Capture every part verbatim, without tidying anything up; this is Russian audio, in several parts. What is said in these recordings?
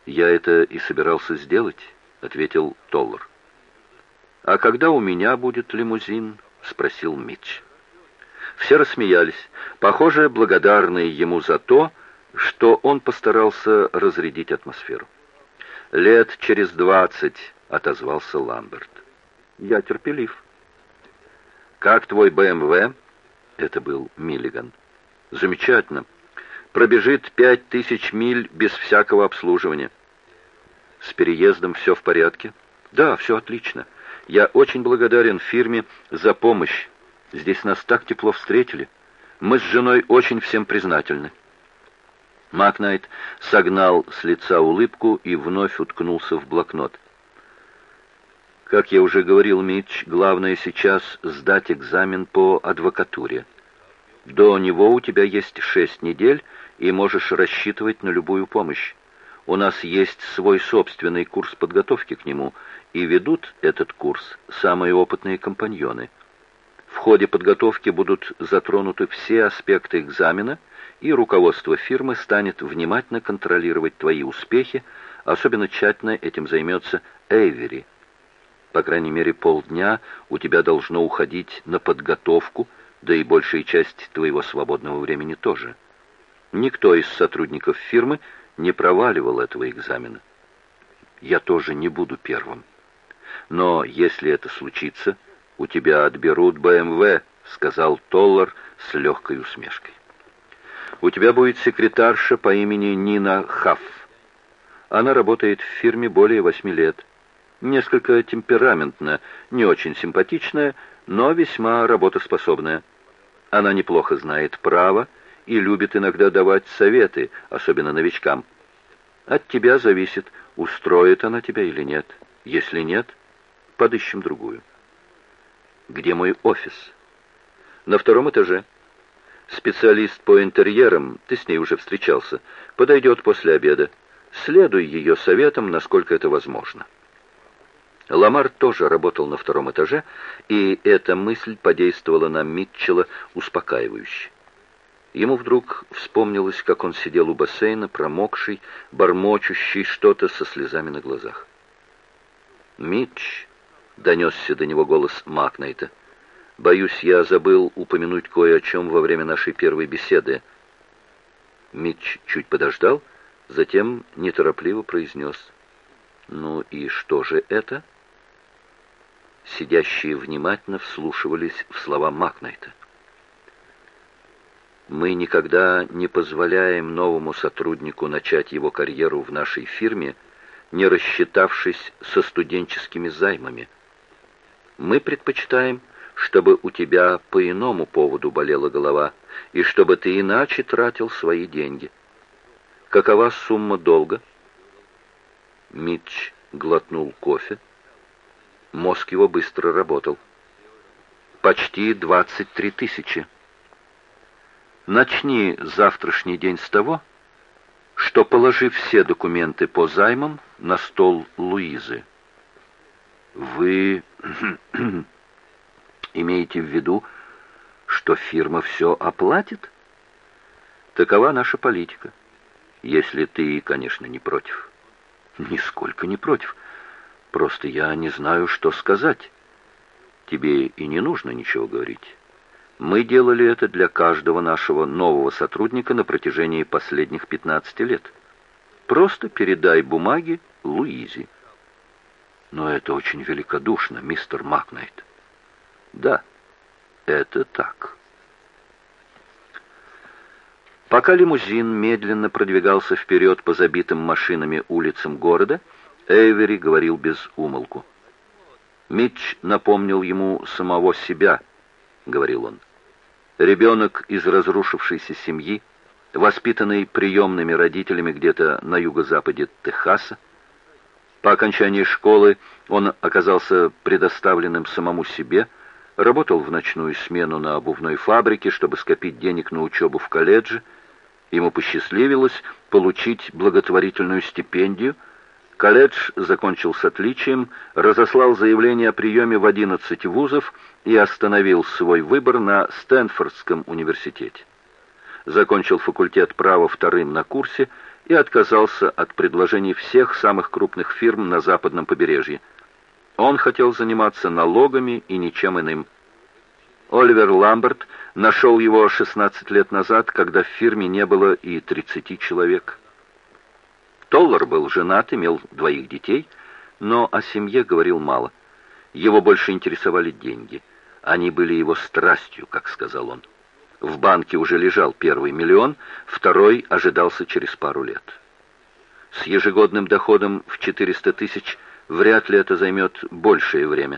«Я это и собирался сделать», — ответил Толлер. «А когда у меня будет лимузин?» — спросил Митч. Все рассмеялись, похоже, благодарные ему за то, что он постарался разрядить атмосферу. «Лет через двадцать», — отозвался Ламберт. «Я терпелив». «Как твой бэ эм вэ?» — это был Миллиган. «Замечательно. Пробежит пять тысяч миль без всякого обслуживания». «С переездом все в порядке?» «Да, все отлично. Я очень благодарен фирме за помощь. Здесь нас так тепло встретили. Мы с женой очень всем признательны». Макнайт согнал с лица улыбку и вновь уткнулся в блокнот. «Как я уже говорил, Митч, главное сейчас сдать экзамен по адвокатуре. До него у тебя есть шесть недель, и можешь рассчитывать на любую помощь. У нас есть свой собственный курс подготовки к нему, и ведут этот курс самые опытные компаньоны. В ходе подготовки будут затронуты все аспекты экзамена, и руководство фирмы станет внимательно контролировать твои успехи, особенно тщательно этим займется Эйвери. По крайней мере, полдня у тебя должно уходить на подготовку, да и большая часть твоего свободного времени тоже. Никто из сотрудников фирмы не проваливал этого экзамена. Я тоже не буду первым. Но если это случится, у тебя отберут бэ эм вэ, сказал Толлер с легкой усмешкой. У тебя будет секретарша по имени Нина Хафф. Она работает в фирме более восьми лет. Несколько темпераментная, не очень симпатичная, но весьма работоспособная. Она неплохо знает право и любит иногда давать советы, особенно новичкам. От тебя зависит, устроит она тебя или нет. Если нет, подыщем другую. Где мой офис? На втором этаже. Специалист по интерьерам, ты с ней уже встречался, подойдет после обеда. Следуй ее советам, насколько это возможно. Ламар тоже работал на втором этаже, и эта мысль подействовала на Митчелла успокаивающе. Ему вдруг вспомнилось, как он сидел у бассейна, промокший, бормочущий что-то со слезами на глазах. «Митч», — донесся до него голос Макнайта, — «боюсь, я забыл упомянуть кое о чем во время нашей первой беседы». Митч чуть подождал, затем неторопливо произнес: «Ну и что же это?» Сидящие внимательно вслушивались в слова Макнайта. «Мы никогда не позволяем новому сотруднику начать его карьеру в нашей фирме, не рассчитавшись со студенческими займами. Мы предпочитаем, чтобы у тебя по иному поводу болела голова, и чтобы ты иначе тратил свои деньги. Какова сумма долга?» Митч глотнул кофе. Мозг его быстро работал. «Почти двадцать три тысячи. Начни завтрашний день с того, что положи все документы по займам на стол Луизы». «Вы имеете в виду, что фирма все оплатит?» «Такова наша политика, если ты, конечно, не против». «Нисколько не против. Просто я не знаю, что сказать. Тебе и не нужно ничего говорить. Мы делали это для каждого нашего нового сотрудника на протяжении последних пятнадцати лет. Просто передай бумаги Луизе». «Но это очень великодушно, мистер Макнайт». «Да, это так». Пока лимузин медленно продвигался вперед по забитым машинами улицам города, Эйвери говорил без умолку. «Митч напомнил ему самого себя», — говорил он. «Ребенок из разрушившейся семьи, воспитанный приемными родителями где-то на юго-западе Техаса. По окончании школы он оказался предоставленным самому себе, работал в ночную смену на обувной фабрике, чтобы скопить денег на учебу в колледже. Ему посчастливилось получить благотворительную стипендию. Колледж закончил с отличием, разослал заявление о приеме в одиннадцать вузов и остановил свой выбор на Стэнфордском университете. Закончил факультет права вторым на курсе и отказался от предложений всех самых крупных фирм на западном побережье. Он хотел заниматься налогами и ничем иным. Оливер Ламберт нашел его шестнадцать лет назад, когда в фирме не было и тридцати человек. Толлер был женат, имел двоих детей, но о семье говорил мало. Его больше интересовали деньги. Они были его страстью, как сказал он. В банке уже лежал первый миллион, второй ожидался через пару лет. С ежегодным доходом в четыреста тысяч вряд ли это займет большее время.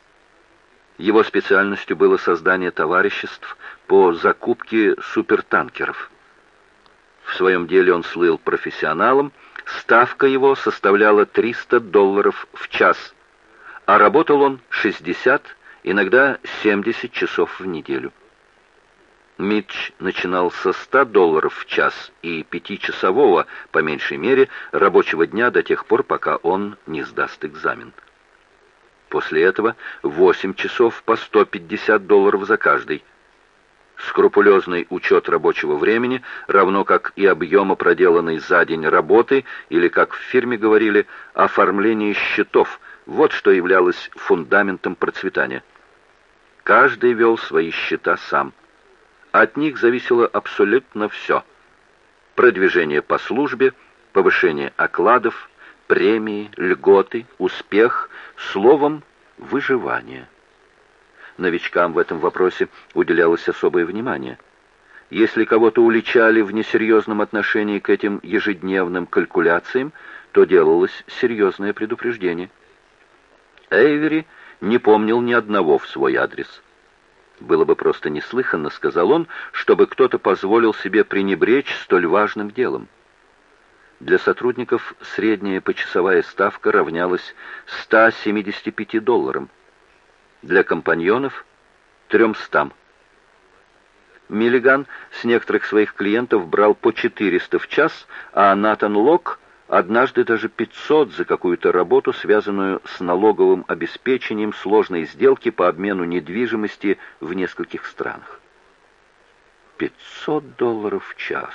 Его специальностью было создание товариществ по закупке супертанкеров. В своем деле он слыл профессионалом, ставка его составляла триста долларов в час, а работал он шестьдесят, иногда семьдесят часов в неделю. Митч начинал со ста долларов в час и пятичасового, по меньшей мере, рабочего дня до тех пор, пока он не сдаст экзамен. После этого восемь часов по сто пятьдесят долларов за каждый. Скрупулезный учет рабочего времени, равно как и объема проделанной за день работы, или, как в фирме говорили, оформление счетов, вот что являлось фундаментом процветания. Каждый вел свои счета сам. От них зависело абсолютно все. Продвижение по службе, повышение окладов, премии, льготы, успех, словом, выживание. Новичкам в этом вопросе уделялось особое внимание. Если кого-то уличали в несерьезном отношении к этим ежедневным калькуляциям, то делалось серьезное предупреждение. Эйвери не помнил ни одного в свой адрес. Было бы просто неслыханно, сказал он, чтобы кто-то позволил себе пренебречь столь важным делом. Для сотрудников средняя почасовая ставка равнялась ста семидесяти пяти долларам. Для компаньонов — трёмстам. Миллиган с некоторых своих клиентов брал по четыреста в час, а Натан Лок однажды даже пятьсот за какую-то работу, связанную с налоговым обеспечением сложной сделки по обмену недвижимости в нескольких странах. пятьсот долларов в час.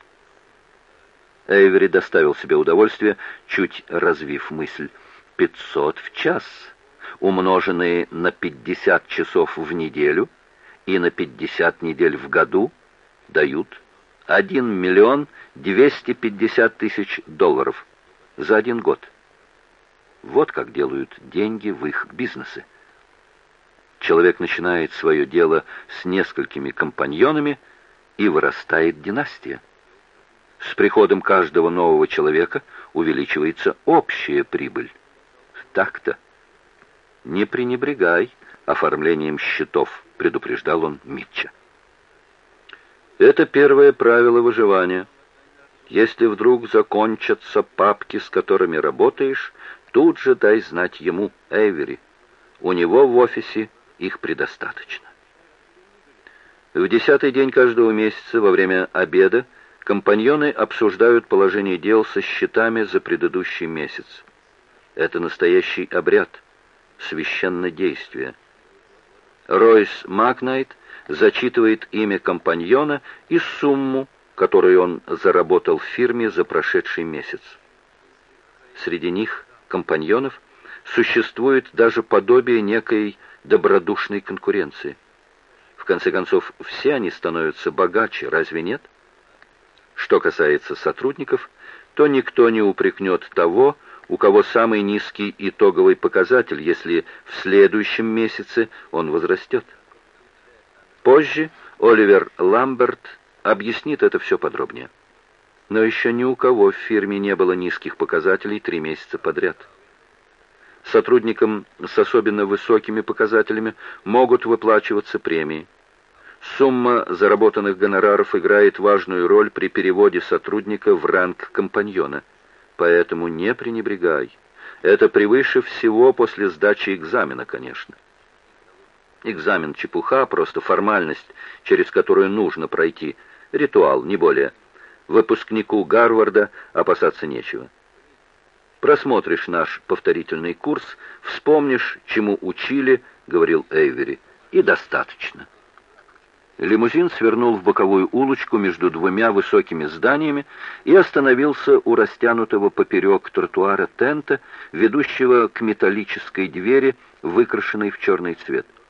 Эйвери доставил себе удовольствие, чуть развив мысль. пятьсот в час, умноженные на пятьдесят часов в неделю и на пятьдесят недель в году, дают один миллион двести пятьдесят тысяч долларов за один год. Вот как делают деньги в их бизнесе. Человек начинает свое дело с несколькими компаньонами, и вырастает династия. С приходом каждого нового человека увеличивается общая прибыль. Так-то. Не пренебрегай оформлением счетов, предупреждал он Митча. Это первое правило выживания. Если вдруг закончатся папки, с которыми работаешь, тут же дай знать ему, Эйвери. У него в офисе их предостаточно. В десятый день каждого месяца во время обеда компаньоны обсуждают положение дел со счетами за предыдущий месяц. Это настоящий обряд, священное действие. Ройс Макнайт зачитывает имя компаньона и сумму, которую он заработал в фирме за прошедший месяц. Среди них, компаньонов, существует даже подобие некой добродушной конкуренции. В конце концов, все они становятся богаче, разве нет? Что касается сотрудников, то никто не упрекнет того, у кого самый низкий итоговый показатель, если в следующем месяце он возрастет. Позже Оливер Ламберт объяснит это все подробнее. Но еще ни у кого в фирме не было низких показателей три месяца подряд. Сотрудникам с особенно высокими показателями могут выплачиваться премии. Сумма заработанных гонораров играет важную роль при переводе сотрудника в ранг компаньона. Поэтому не пренебрегай. Это превыше всего после сдачи экзамена, конечно. Экзамен — чепуха, просто формальность, через которую нужно пройти. Ритуал, не более. Выпускнику Гарварда опасаться нечего. Просмотришь наш повторительный курс, вспомнишь, чему учили, говорил Эйвери, и достаточно. Лимузин свернул в боковую улочку между двумя высокими зданиями и остановился у растянутого поперек тротуара тента, ведущего к металлической двери, выкрашенной в черный цвет.